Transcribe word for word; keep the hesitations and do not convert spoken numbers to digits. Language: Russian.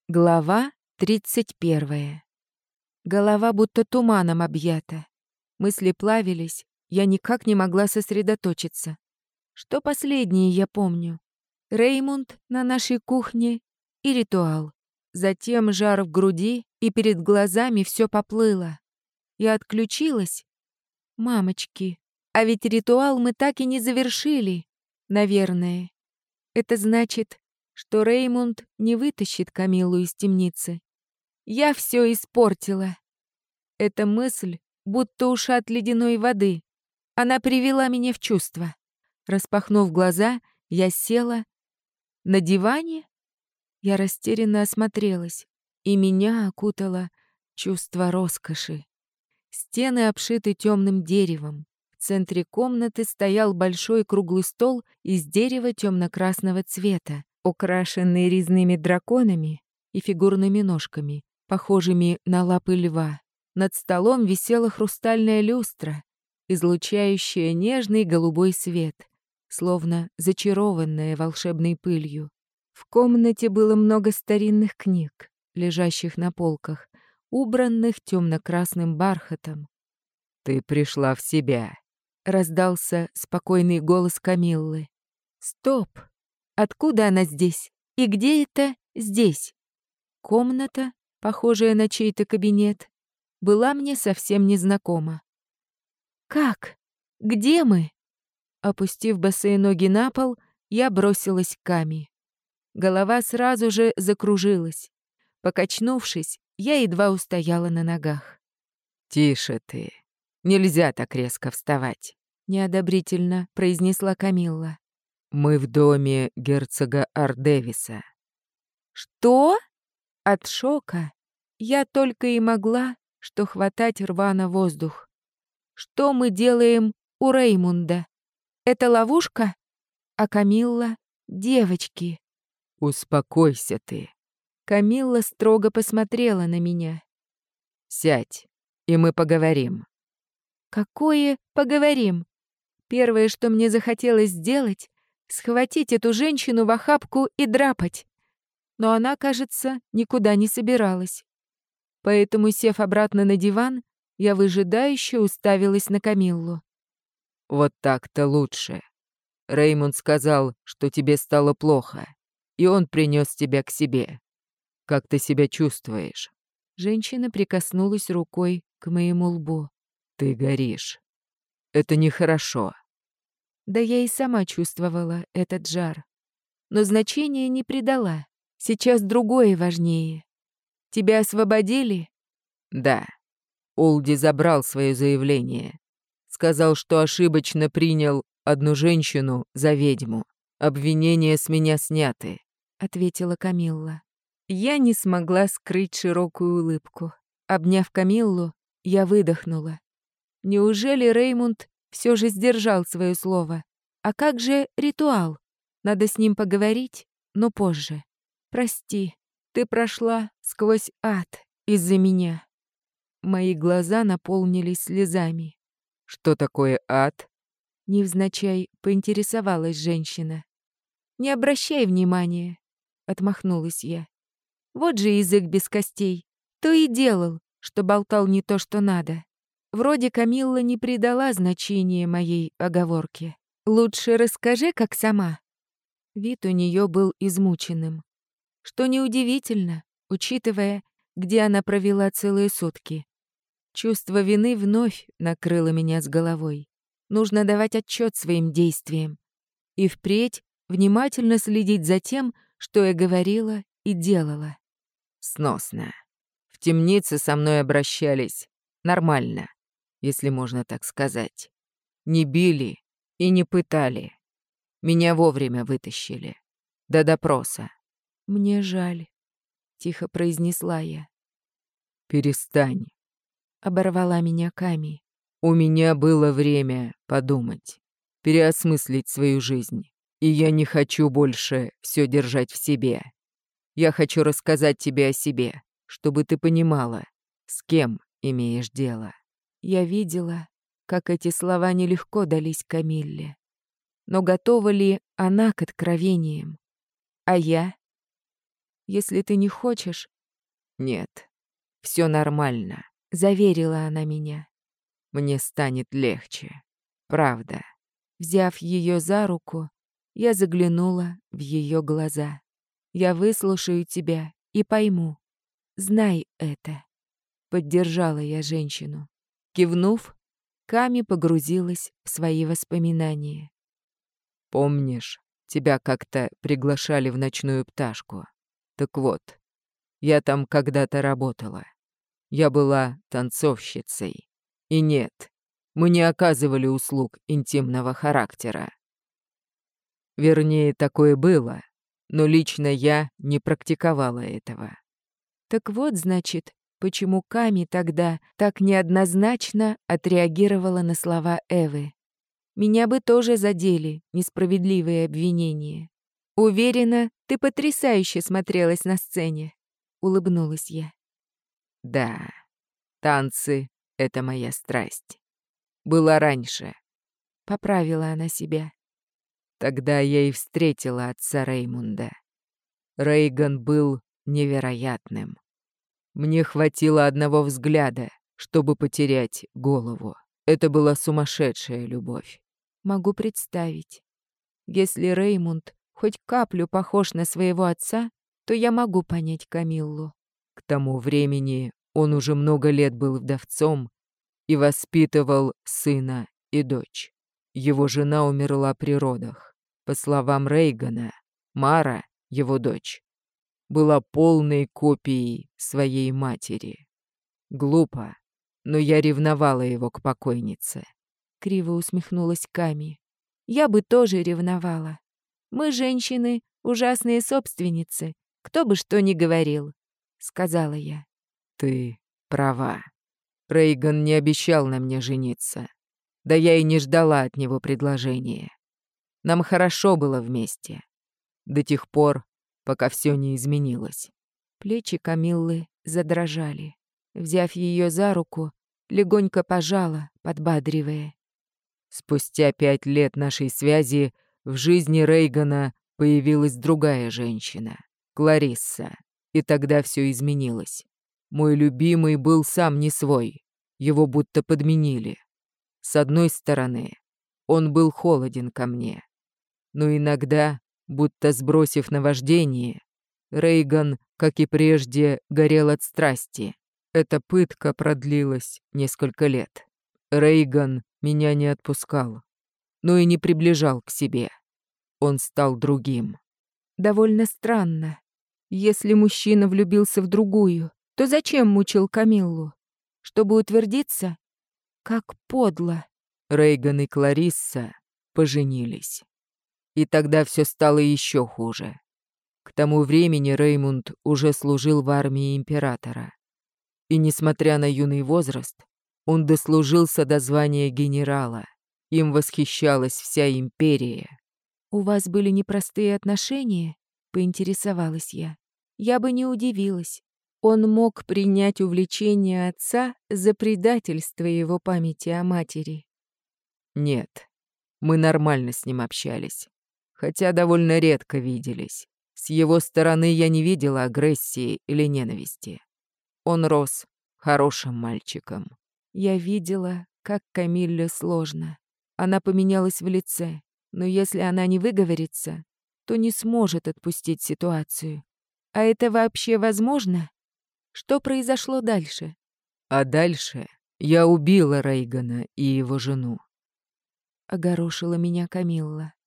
Глава тридцать первая. Голова будто туманом объята. Мысли плавились, я никак не могла сосредоточиться. Что последнее я помню? Реймунд на нашей кухне и ритуал. Затем жар в груди, и перед глазами все поплыло. Я отключилась. Мамочки, а ведь ритуал мы так и не завершили, наверное. Это значит, что Реймунд не вытащит Камиллу из темницы. Я все испортила. Эта мысль будто ушат ледяной воды. Она привела меня в чувство. Распахнув глаза, я села. На диване? Я растерянно осмотрелась, и меня окутало чувство роскоши. Стены обшиты темным деревом. В центре комнаты стоял большой круглый стол из дерева темно-красного цвета, украшенный резными драконами и фигурными ножками, похожими на лапы льва. Над столом висела хрустальная люстра, излучающая нежный голубой свет, словно зачарованная волшебной пылью. В комнате было много старинных книг, лежащих на полках, убранных темно-красным бархатом. «Ты пришла в себя», — раздался спокойный голос Камиллы. «Стоп! Откуда она здесь? И где это здесь?» Комната, похожая на чей-то кабинет, была мне совсем незнакома. «Как? Где мы?» Опустив босые ноги на пол, я бросилась к Ками. Голова сразу же закружилась. Покачнувшись, я едва устояла на ногах. «Тише ты. Нельзя так резко вставать», — неодобрительно произнесла Камилла. «Мы в доме герцога Ардевиса». «Что?» От шока я только и могла, что хватать рвано воздух. «Что мы делаем у Реймунда? Это ловушка? А Камилла — девочки». «Успокойся ты». Камилла строго посмотрела на меня. «Сядь, и мы поговорим». «Какое поговорим?» Первое, что мне захотелось сделать — схватить эту женщину в охапку и драпать. Но она, кажется, никуда не собиралась. Поэтому, сев обратно на диван, я выжидающе уставилась на Камиллу. «Вот так-то лучше. Реймунд сказал, что тебе стало плохо, и он принес тебя к себе. Как ты себя чувствуешь?» Женщина прикоснулась рукой к моему лбу. «Ты горишь. Это нехорошо». Да я и сама чувствовала этот жар. Но значения не придала. Сейчас другое важнее. Тебя освободили? «Да. Олди забрал свое заявление. Сказал, что ошибочно принял одну женщину за ведьму. Обвинения с меня сняты», — ответила Камилла. Я не смогла скрыть широкую улыбку. Обняв Камиллу, я выдохнула. Неужели Реймунд все же сдержал свое слово? А как же ритуал? Надо с ним поговорить, но позже. Прости, ты прошла сквозь ад из-за меня. Мои глаза наполнились слезами. «Что такое ад?» Невзначай поинтересовалась женщина. «Не обращай внимания», — отмахнулась я. «Вот же язык без костей. То и делал, что болтал не то, что надо». Вроде Камилла не придала значения моей оговорке. «Лучше расскажи, как сама». Вид у нее был измученным. Что неудивительно, учитывая, где она провела целые сутки. Чувство вины вновь накрыло меня с головой. Нужно давать отчет своим действиям. И впредь внимательно следить за тем, что я говорила и делала. «Сносно. В темнице со мной обращались нормально, если можно так сказать. Не били и не пытали. Меня вовремя вытащили. До допроса». «Мне жаль», — тихо произнесла я. «Перестань», — оборвала меня Ками. «У меня было время подумать, переосмыслить свою жизнь, и я не хочу больше все держать в себе. Я хочу рассказать тебе о себе, чтобы ты понимала, с кем имеешь дело». Я видела, как эти слова нелегко дались Камилле. Но готова ли она к откровениям? А я? Если ты не хочешь, Нет, все нормально. заверила она меня. Мне станет легче. Правда. Взяв ее за руку, я заглянула в ее глаза. Я выслушаю тебя и пойму. Знай это. Поддержала я женщину. Кивнув, Ками погрузилась в свои воспоминания. Помнишь, тебя как-то приглашали в «Ночную пташку»? Так вот, я там когда-то работала. Я была танцовщицей. И нет, мы не оказывали услуг интимного характера. Вернее, такое было, но лично я не практиковала этого. Так вот, значит, почему Ками тогда так неоднозначно отреагировала на слова Эвы. Меня бы тоже задели несправедливые обвинения. Уверена, ты потрясающе смотрелась на сцене. Улыбнулась я. Да, танцы — это моя страсть. Было раньше. Поправила она себя. Тогда я и встретила отца Реймунда. Рейган был невероятным. Мне хватило одного взгляда, чтобы потерять голову. Это была сумасшедшая любовь. Могу представить. Если Реймунд хоть каплю похож на своего отца, то я могу понять Камиллу. К тому времени он уже много лет был вдовцом и воспитывал сына и дочь. Его жена умерла при родах. По словам Рейгана, Мара, его дочь, была полной копией своей матери. Глупо, но я ревновала его к покойнице. Криво усмехнулась Ками. Я бы тоже ревновала. Мы, женщины, ужасные собственницы. Кто бы что ни говорил, сказала я. Ты права. Рейган не обещал на мне жениться. Да я и не ждала от него предложения. Нам хорошо было вместе. До тех пор, пока все не изменилось. Плечи Камиллы задрожали. Взяв ее за руку, легонько пожала, подбадривая. Спустя пять лет нашей связи в жизни Рейгана появилась другая женщина, Кларисса, и тогда все изменилось. Мой любимый был сам не свой, его будто подменили. С одной стороны, он был холоден ко мне, но иногда, будто сбросив наваждение, Рейган, как и прежде, горел от страсти. Эта пытка продлилась несколько лет. Рейган меня не отпускал, но и не приближал к себе. Он стал другим. Довольно странно. Если мужчина влюбился в другую, то зачем мучил Камиллу? Чтобы утвердиться? Как подло. Рейган и Кларисса поженились. И тогда все стало еще хуже. К тому времени Реймунд уже служил в армии императора. И, несмотря на юный возраст, он дослужился до звания генерала. Им восхищалась вся империя. «У вас были непростые отношения?» — поинтересовалась я. Я бы не удивилась. Он мог принять увлечение отца за предательство его памяти о матери. Нет, мы нормально с ним общались, хотя довольно редко виделись. С его стороны я не видела агрессии или ненависти. Он рос хорошим мальчиком. Я видела, как Камилле сложно. Она поменялась в лице, но если она не выговорится, то не сможет отпустить ситуацию. А это вообще возможно? Что произошло дальше? А дальше я убила Рейгана и его жену. Огорошила меня Камилла.